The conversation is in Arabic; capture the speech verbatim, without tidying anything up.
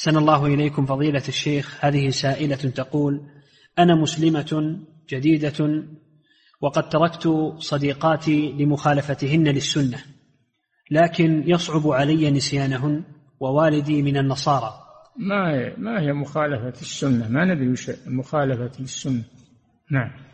أحسن الله إليكم فضيلة الشيخ. هذه سائلة تقول: أنا مسلمة جديدة وقد تركت صديقاتي لمخالفتهن للسنة، لكن يصعب علي نسيانهن ووالدي من النصارى. ما هي, ما هي مخالفة السنة؟ ما ندري وش مخالفة السنة. نعم.